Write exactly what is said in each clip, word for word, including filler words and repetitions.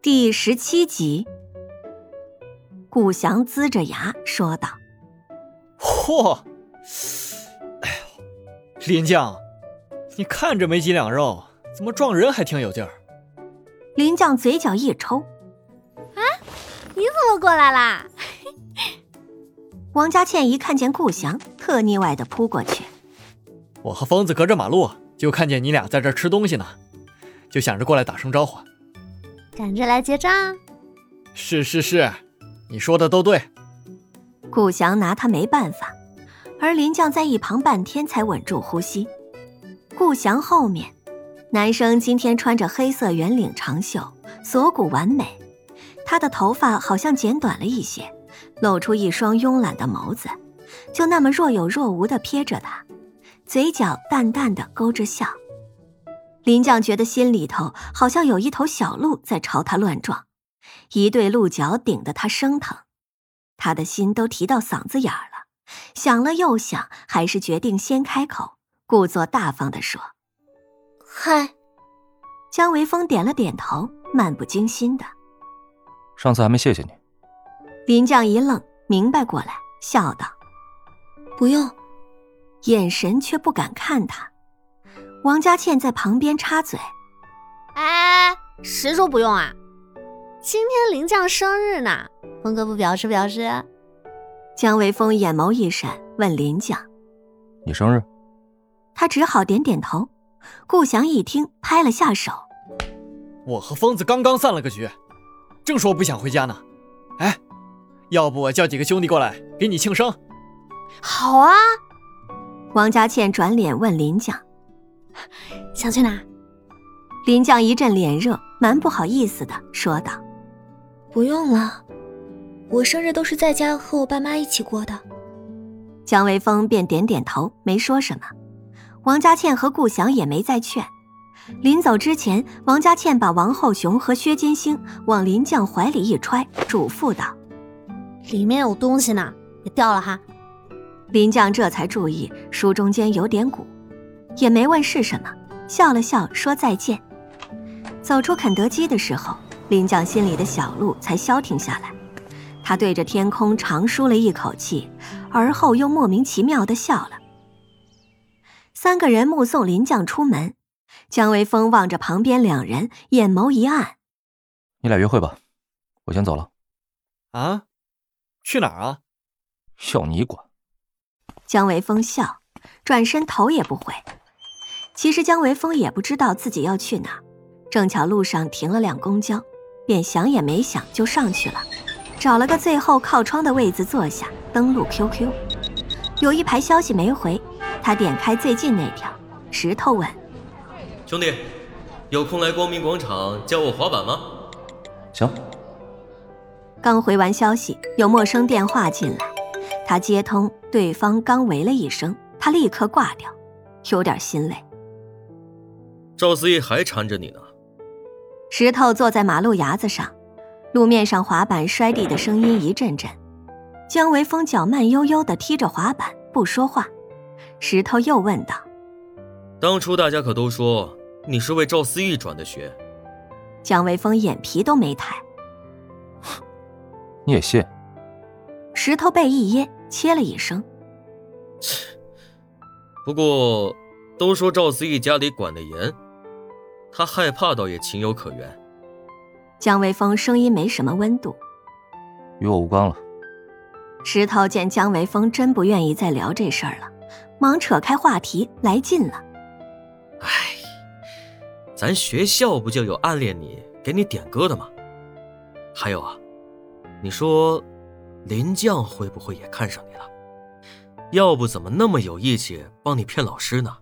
第十七集，顾翔龇着牙说道： 嚯，哎呦，林将，你看着没几两肉，怎么撞人还挺有劲儿？ 林将嘴角一抽： 啊，你怎么过来啦？ 王佳倩一看见顾翔，特腻歪地扑过去。 我和疯子隔着马路就看见你俩在这儿吃东西呢，就想着过来打声招呼。 赶着来结账？ 是是是，你说的都对。 顾翔拿他没办法，而林将在一旁半天才稳住呼吸。顾翔后面，男生今天穿着黑色圆领长袖，锁骨完美，他的头发好像剪短了一些，露出一双慵懒的眸子，就那么若有若无地瞥着他，嘴角淡淡地勾着笑。林将觉得心里头好像有一头小鹿在朝他乱撞，一对鹿角顶得他生疼，他的心都提到嗓子眼儿了，想了又想，还是决定先开口，故作大方地说： 嗨。 姜维峰点了点头，漫不经心的： 上次还没谢谢你。 林将一愣，明白过来，笑道：不用，眼神却不敢看他。王佳倩在旁边插嘴： 哎，谁说不用啊？今天林将生日呢，峰哥不表示表示？ 姜维峰眼眸一闪，问林将： 你生日？ 他只好点点头。顾翔一听，拍了下手： 我和疯子刚刚散了个局，正说不想回家呢。哎，要不我叫几个兄弟过来给你庆生？ 好啊。 王佳倩转脸问林将： 想去哪？ 林将一阵脸热，蛮不好意思的说道： 不用了，我生日都是在家和我爸妈一起过的。 姜维峰便点点头，没说什么。王佳倩和顾翔也没再劝。临走之前，王佳倩把王后雄和薛金星往林将怀里一揣，嘱咐道： 里面有东西呢，别掉了哈。 林将这才注意书中间有点鼓，也没问是什么，笑了笑说再见。走出肯德基的时候，林将心里的小鹿才消停下来，他对着天空长舒了一口气，而后又莫名其妙地笑了。三个人目送林将出门，姜维峰望着旁边两人，眼眸一暗： 你俩约会吧，我先走了。 啊？去哪儿啊？ 要你管。 姜维峰笑，转身头也不回。其实姜维峰也不知道自己要去哪儿，正巧路上停了辆公交，便想也没想就上去了，找了个最后靠窗的位子坐下，登录 Q Q。 有一排消息没回，他点开最近那条，石头问： 兄弟，有空来光明广场教我滑板吗？ 行。 刚回完消息，有陌生电话进来，他接通，对方刚喂了一声，他立刻挂掉，有点心累。 赵思义还缠着你呢。 石头坐在马路牙子上，路面上滑板摔地的声音一阵阵。姜维峰脚慢悠悠地踢着滑板，不说话。石头又问道： 当初大家可都说你是为赵思义转的学。 姜维峰眼皮都没抬。 你也信？ 石头背一噎，切了一声： 不过都说赵思义家里管得严，他害怕倒也情有可原。 姜维峰声音没什么温度： 与我无关了。 石头见姜维峰真不愿意再聊这事儿了，忙扯开话题来劲了： 哎，咱学校不就有暗恋你给你点歌的吗？还有啊，你说林将会不会也看上你了？要不怎么那么有义气帮你骗老师呢？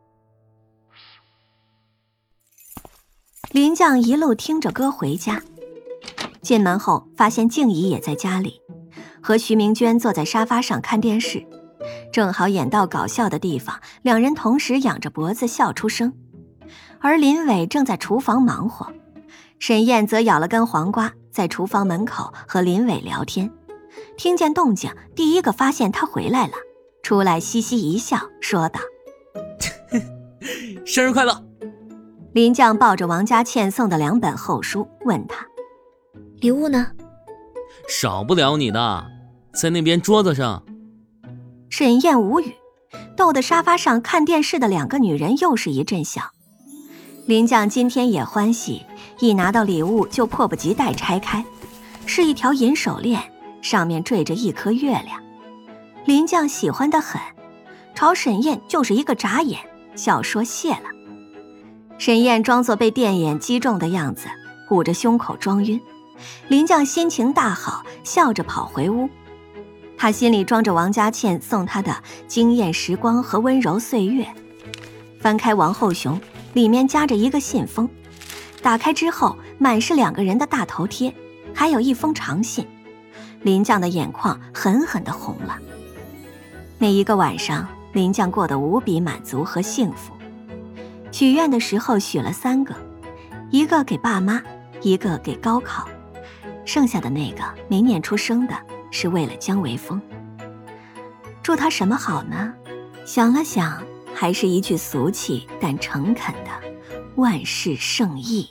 林将一路听着歌回家，进门后发现静怡也在家里，和徐明娟坐在沙发上看电视，正好演到搞笑的地方，两人同时仰着脖子笑出声。而林伟正在厨房忙活，沈燕则咬了根黄瓜，在厨房门口和林伟聊天，听见动静，第一个发现他回来了，出来嘻嘻一笑，说道： 生日快乐。 林将抱着王佳倩送的两本厚书，问他： 礼物呢？ 少不了你的，在那边桌子上。 沈燕无语，逗得沙发上看电视的两个女人又是一阵笑。林将今天也欢喜，一拿到礼物就迫不及待拆开，是一条银手链，上面缀着一颗月亮。林将喜欢得很，朝沈燕就是一个眨眼，笑说谢了。沈燕装作被电眼击中的样子，捂着胸口装晕。林将心情大好，笑着跑回屋。他心里装着王佳倩送他的惊艳时光和温柔岁月。翻开王后熊，里面夹着一个信封，打开之后满是两个人的大头贴，还有一封长信。林将的眼眶狠狠地红了。那一个晚上，林将过得无比满足和幸福。许愿的时候许了三个，一个给爸妈，一个给高考，剩下的那个没念出声的是为了江维峰。祝他什么好呢？想了想，还是一句俗气但诚恳的万事胜意。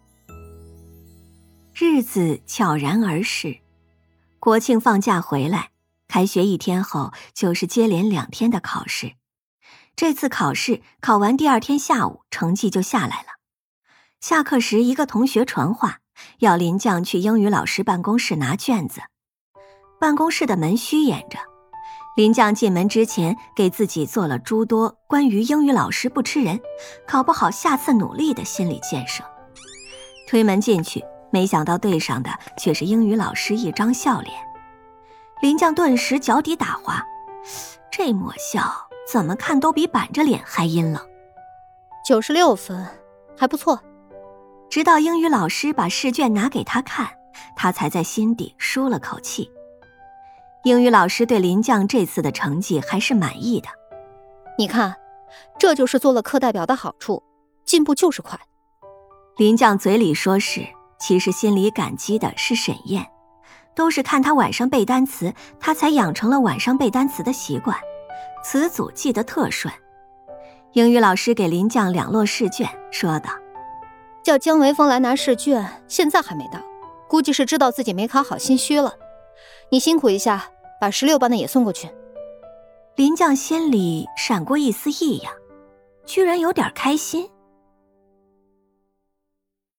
日子悄然而逝，国庆放假回来，开学一天后就是接连两天的考试。这次考试考完第二天下午，成绩就下来了。下课时，一个同学传话，要林将去英语老师办公室拿卷子。办公室的门虚掩着，林将进门之前给自己做了诸多关于英语老师不吃人，考不好下次努力的心理建设。推门进去，没想到对上的却是英语老师一张笑脸。林将顿时脚底打滑，这抹笑怎么看都比板着脸还阴冷。 九十六分，还不错。 直到英语老师把试卷拿给他看，他才在心底舒了口气。英语老师对林将这次的成绩还是满意的。 你看，这就是做了课代表的好处，进步就是快。 林将嘴里说是，其实心里感激的是沈燕，都是看他晚上背单词，他才养成了晚上背单词的习惯，词组记得特顺。英语老师给林将两摞试卷，说道： 叫江维峰来拿试卷，现在还没到，估计是知道自己没考好心虚了。你辛苦一下，把十六班的也送过去。 林将心里闪过一丝异样，居然有点开心。